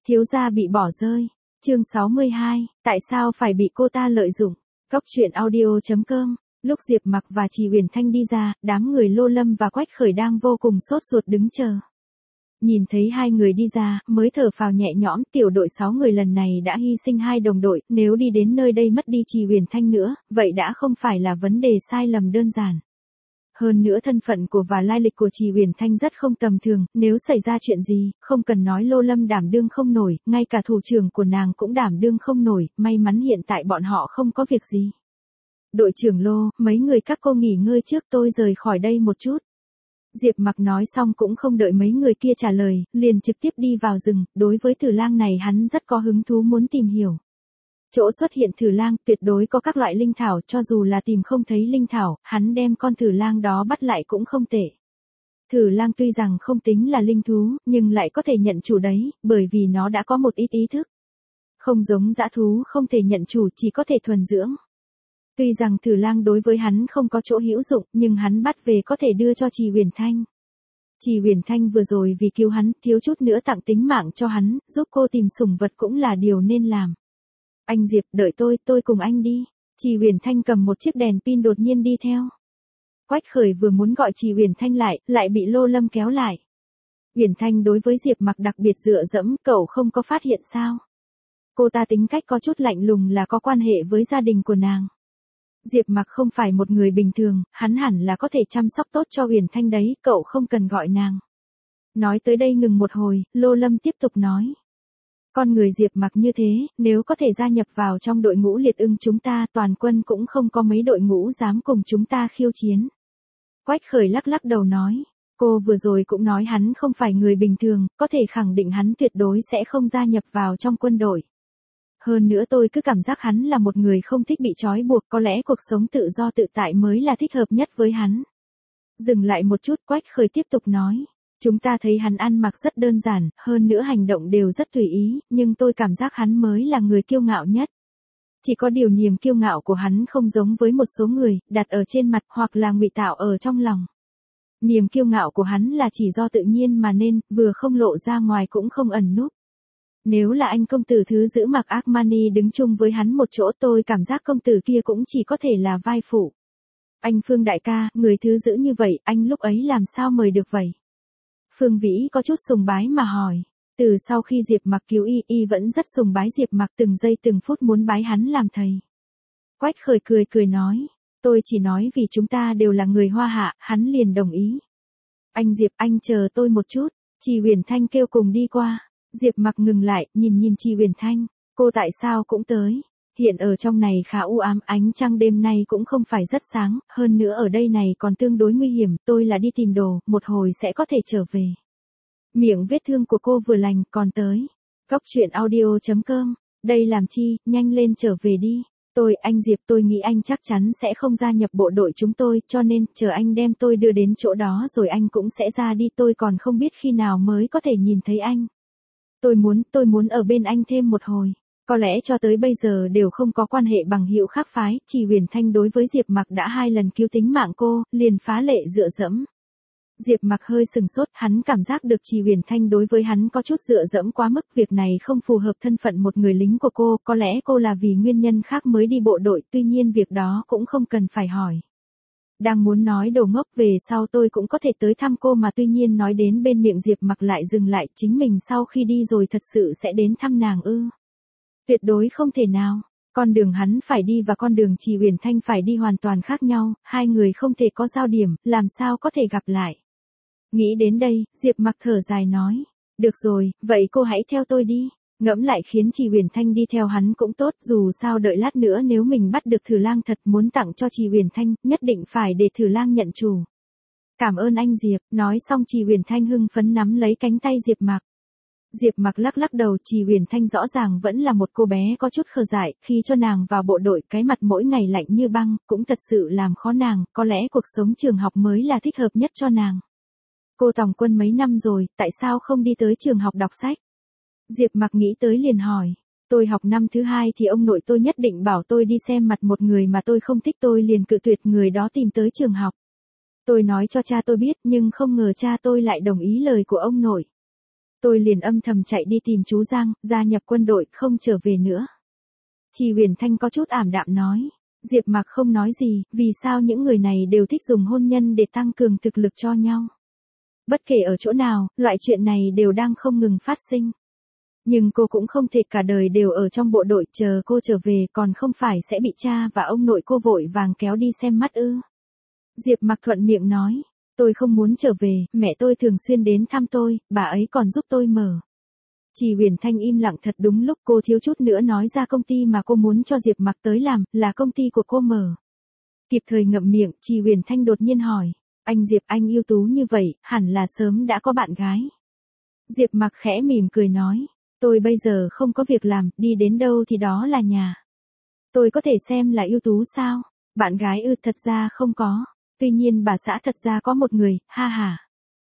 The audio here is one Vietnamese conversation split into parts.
Thiếu gia bị bỏ rơi. Chương 62, tại sao phải bị cô ta lợi dụng? Góc truyện audio.com. Lúc Diệp Mặc và Trì Huyền Thanh đi ra, đám người Lô Lâm và Quách Khởi đang vô cùng sốt ruột đứng chờ. Nhìn thấy hai người đi ra, mới thở phào nhẹ nhõm, tiểu đội 6 người lần này đã hy sinh 2 đồng đội, nếu đi đến nơi đây mất đi Trì Huyền Thanh nữa, vậy đã không phải là vấn đề sai lầm đơn giản. Hơn nữa thân phận của và lai lịch của Trì Huyền Thanh rất không tầm thường, nếu xảy ra chuyện gì, không cần nói Lô Lâm đảm đương không nổi, ngay cả thủ trưởng của nàng cũng đảm đương không nổi, may mắn hiện tại bọn họ không có việc gì. Đội trưởng Lô, mấy người các cô nghỉ ngơi trước, tôi rời khỏi đây một chút. Diệp Mặc nói xong cũng không đợi mấy người kia trả lời, liền trực tiếp đi vào rừng, đối với Tử Lang này hắn rất có hứng thú muốn tìm hiểu. Chỗ xuất hiện Tử Lang tuyệt đối có các loại linh thảo, cho dù là tìm không thấy linh thảo, hắn đem con Tử Lang đó bắt lại cũng không tệ. Tử Lang tuy rằng không tính là linh thú, nhưng lại có thể nhận chủ đấy, bởi vì nó đã có một ít ý thức. Không giống dã thú không thể nhận chủ, chỉ có thể thuần dưỡng. Tuy rằng Tử Lang đối với hắn không có chỗ hữu dụng, nhưng hắn bắt về có thể đưa cho Trì Huyền Thanh. Trì Huyền Thanh vừa rồi vì cứu hắn, thiếu chút nữa tặng tính mạng cho hắn, giúp cô tìm sủng vật cũng là điều nên làm. Anh Diệp, đợi tôi cùng anh đi. Trì Huyền Thanh cầm một chiếc đèn pin đột nhiên đi theo. Quách Khởi vừa muốn gọi Trì Huyền Thanh lại bị Lô Lâm kéo lại. Huyền Thanh đối với Diệp Mặc đặc biệt dựa dẫm, cậu không có phát hiện sao? Cô ta tính cách có chút lạnh lùng là có quan hệ với gia đình của nàng. Diệp Mặc không phải một người bình thường, hắn hẳn là có thể chăm sóc tốt cho Huyền Thanh đấy, cậu không cần gọi nàng. Nói tới đây ngừng một hồi, Lô Lâm tiếp tục nói. Con người Diệp Mặc như thế, nếu có thể gia nhập vào trong đội ngũ liệt ưng chúng ta, toàn quân cũng không có mấy đội ngũ dám cùng chúng ta khiêu chiến. Quách Khởi lắc lắc đầu nói, cô vừa rồi cũng nói hắn không phải người bình thường, có thể khẳng định hắn tuyệt đối sẽ không gia nhập vào trong quân đội. Hơn nữa tôi cứ cảm giác hắn là một người không thích bị trói buộc, có lẽ cuộc sống tự do tự tại mới là thích hợp nhất với hắn. Dừng lại một chút, Quách Khởi tiếp tục nói. Chúng ta thấy hắn ăn mặc rất đơn giản, hơn nữa hành động đều rất tùy ý, nhưng tôi cảm giác hắn mới là người kiêu ngạo nhất. Chỉ có điều niềm kiêu ngạo của hắn không giống với một số người, đặt ở trên mặt hoặc là ngụy tạo ở trong lòng. Niềm kiêu ngạo của hắn là chỉ do tự nhiên mà nên, vừa không lộ ra ngoài cũng không ẩn núp. Nếu là anh công tử thứ giữ mặc Armani đứng chung với hắn một chỗ, tôi cảm giác công tử kia cũng chỉ có thể là vai phụ. Anh Phương đại ca, người thứ giữ như vậy, anh lúc ấy làm sao mời được vậy? Phương Vĩ có chút sùng bái mà hỏi. Từ sau khi Diệp Mặc cứu y vẫn rất sùng bái Diệp Mặc, từng giây từng phút muốn bái hắn làm thầy. Quách Khởi cười nói. Tôi chỉ nói vì chúng ta đều là người Hoa Hạ, hắn liền đồng ý. Anh Diệp, anh chờ tôi một chút. Trì Huyền Thanh kêu cùng đi qua. Diệp Mặc ngừng lại, nhìn Trì Huyền Thanh. Cô tại sao cũng tới? Hiện ở trong này khá u ám, ánh trăng đêm nay cũng không phải rất sáng, hơn nữa ở đây này còn tương đối nguy hiểm, tôi là đi tìm đồ, một hồi sẽ có thể trở về. Miệng vết thương của cô vừa lành, còn tới. Góc truyện audio.com, đây làm chi, nhanh lên trở về đi. Anh Diệp, tôi nghĩ anh chắc chắn sẽ không gia nhập bộ đội chúng tôi, cho nên, chờ anh đem tôi đưa đến chỗ đó rồi anh cũng sẽ ra đi, tôi còn không biết khi nào mới có thể nhìn thấy anh. Tôi muốn ở bên anh thêm một hồi. Có lẽ cho tới bây giờ đều không có quan hệ bằng hữu khác phái, Trì Huyền Thanh đối với Diệp Mặc đã 2 lần cứu tính mạng cô, liền phá lệ dựa dẫm. Diệp Mặc hơi sừng sốt, hắn cảm giác được Trì Huyền Thanh đối với hắn có chút dựa dẫm quá mức, việc này không phù hợp thân phận một người lính của cô, có lẽ cô là vì nguyên nhân khác mới đi bộ đội, tuy nhiên việc đó cũng không cần phải hỏi. Đang muốn nói đồ ngốc, về sau tôi cũng có thể tới thăm cô mà, tuy nhiên nói đến bên miệng Diệp Mặc lại dừng lại, chính mình sau khi đi rồi thật sự sẽ đến thăm nàng ư? Tuyệt đối không thể nào. Con đường hắn phải đi và con đường Trì Huyền Thanh phải đi hoàn toàn khác nhau, hai người không thể có giao điểm, làm sao có thể gặp lại. Nghĩ đến đây, Diệp Mặc thở dài nói. Được rồi, vậy cô hãy theo tôi đi. Ngẫm lại khiến Trì Huyền Thanh đi theo hắn cũng tốt, dù sao đợi lát nữa nếu mình bắt được Tử Lang thật muốn tặng cho Trì Huyền Thanh, nhất định phải để Tử Lang nhận chủ. Cảm ơn anh Diệp, nói xong Trì Huyền Thanh hưng phấn nắm lấy cánh tay Diệp Mặc. Diệp Mặc lắc lắc đầu, Trì Huyền Thanh rõ ràng vẫn là một cô bé có chút khờ dại, khi cho nàng vào bộ đội cái mặt mỗi ngày lạnh như băng, cũng thật sự làm khó nàng, có lẽ cuộc sống trường học mới là thích hợp nhất cho nàng. Cô tòng quân mấy năm rồi, tại sao không đi tới trường học đọc sách? Diệp Mặc nghĩ tới liền hỏi. Tôi học năm thứ 2 thì ông nội tôi nhất định bảo tôi đi xem mặt một người mà tôi không thích, tôi liền cự tuyệt, người đó tìm tới trường học. Tôi nói cho cha tôi biết nhưng không ngờ cha tôi lại đồng ý lời của ông nội. Tôi liền âm thầm chạy đi tìm chú Giang, gia nhập quân đội, không trở về nữa. Chị Huyền Thanh có chút ảm đạm nói. Diệp Mặc không nói gì, vì sao những người này đều thích dùng hôn nhân để tăng cường thực lực cho nhau. Bất kể ở chỗ nào, loại chuyện này đều đang không ngừng phát sinh. Nhưng cô cũng không thể cả đời đều ở trong bộ đội, chờ cô trở về còn không phải sẽ bị cha và ông nội cô vội vàng kéo đi xem mắt ư. Diệp Mặc thuận miệng nói, tôi không muốn trở về, mẹ tôi thường xuyên đến thăm tôi, bà ấy còn giúp tôi mở. Chị Huyền Thanh im lặng thật đúng lúc cô thiếu chút nữa nói ra công ty mà cô muốn cho Diệp Mặc tới làm, là công ty của cô mở. Kịp thời ngậm miệng, chị Huyền Thanh đột nhiên hỏi, anh Diệp anh ưu tú như vậy, hẳn là sớm đã có bạn gái. Diệp Mặc khẽ mỉm cười nói, tôi bây giờ không có việc làm, đi đến đâu thì đó là nhà. Tôi có thể xem là ưu tú sao? Bạn gái ư, thật ra không có. Tuy nhiên bà xã thật ra có một người, ha ha.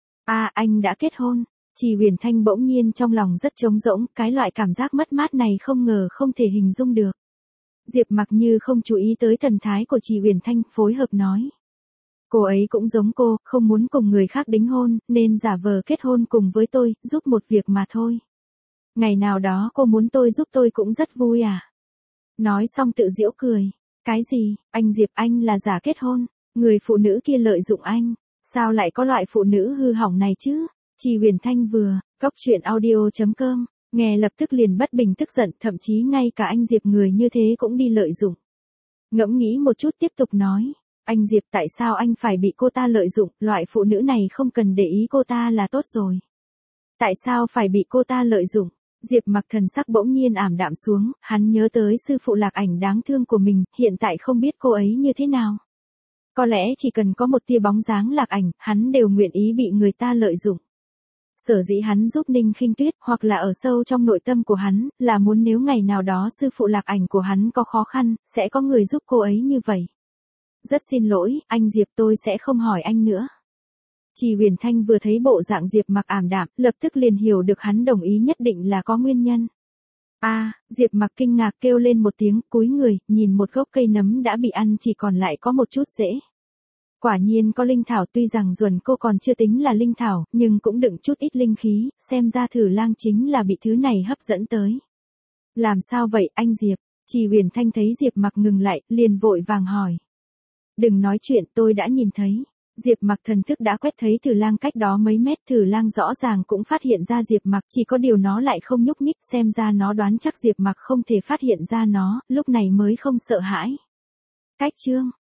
À, anh đã kết hôn. Chị Huyền Thanh bỗng nhiên trong lòng rất trống rỗng, cái loại cảm giác mất mát này không ngờ không thể hình dung được. Diệp Mặc như không chú ý tới thần thái của chị Huyền Thanh, phối hợp nói. Cô ấy cũng giống cô, không muốn cùng người khác đính hôn, nên giả vờ kết hôn cùng với tôi, giúp một việc mà thôi. Ngày nào đó cô muốn tôi giúp tôi cũng rất vui à. Nói xong tự giễu cười. Cái gì, anh Diệp anh là giả kết hôn, người phụ nữ kia lợi dụng anh. Sao lại có loại phụ nữ hư hỏng này chứ? Chị Huyền Thanh vừa, cóc truyện audio.com, nghe lập tức liền bất bình tức giận, thậm chí ngay cả anh Diệp người như thế cũng đi lợi dụng. Ngẫm nghĩ một chút tiếp tục nói, anh Diệp tại sao anh phải bị cô ta lợi dụng, loại phụ nữ này không cần để ý cô ta là tốt rồi. Tại sao phải bị cô ta lợi dụng? Diệp Mặc thần sắc bỗng nhiên ảm đạm xuống, hắn nhớ tới sư phụ Lạc Ảnh đáng thương của mình, hiện tại không biết cô ấy như thế nào. Có lẽ chỉ cần có một tia bóng dáng Lạc Ảnh, hắn đều nguyện ý bị người ta lợi dụng. Sở dĩ hắn giúp Ninh Khinh Tuyết, hoặc là ở sâu trong nội tâm của hắn, là muốn nếu ngày nào đó sư phụ Lạc Ảnh của hắn có khó khăn, sẽ có người giúp cô ấy như vậy. Rất xin lỗi, anh Diệp tôi sẽ không hỏi anh nữa. Chị Huyền Thanh vừa thấy bộ dạng Diệp Mặc ảm đạm, lập tức liền hiểu được hắn đồng ý nhất định là có nguyên nhân. Diệp Mặc kinh ngạc kêu lên một tiếng, cúi người, nhìn một gốc cây nấm đã bị ăn chỉ còn lại có một chút rễ. Quả nhiên có linh thảo, tuy rằng ruồn cô còn chưa tính là linh thảo, nhưng cũng đựng chút ít linh khí, xem ra Thử Lang chính là bị thứ này hấp dẫn tới. Làm sao vậy anh Diệp? Chị Huyền Thanh thấy Diệp Mặc ngừng lại, liền vội vàng hỏi. Đừng nói chuyện, tôi đã nhìn thấy. Diệp Mặc thần thức đã quét thấy Thử Lang cách đó mấy mét, Thử Lang rõ ràng cũng phát hiện ra Diệp Mặc, chỉ có điều nó lại không nhúc nhích, xem ra nó đoán chắc Diệp Mặc không thể phát hiện ra nó, lúc này mới không sợ hãi. Cách chương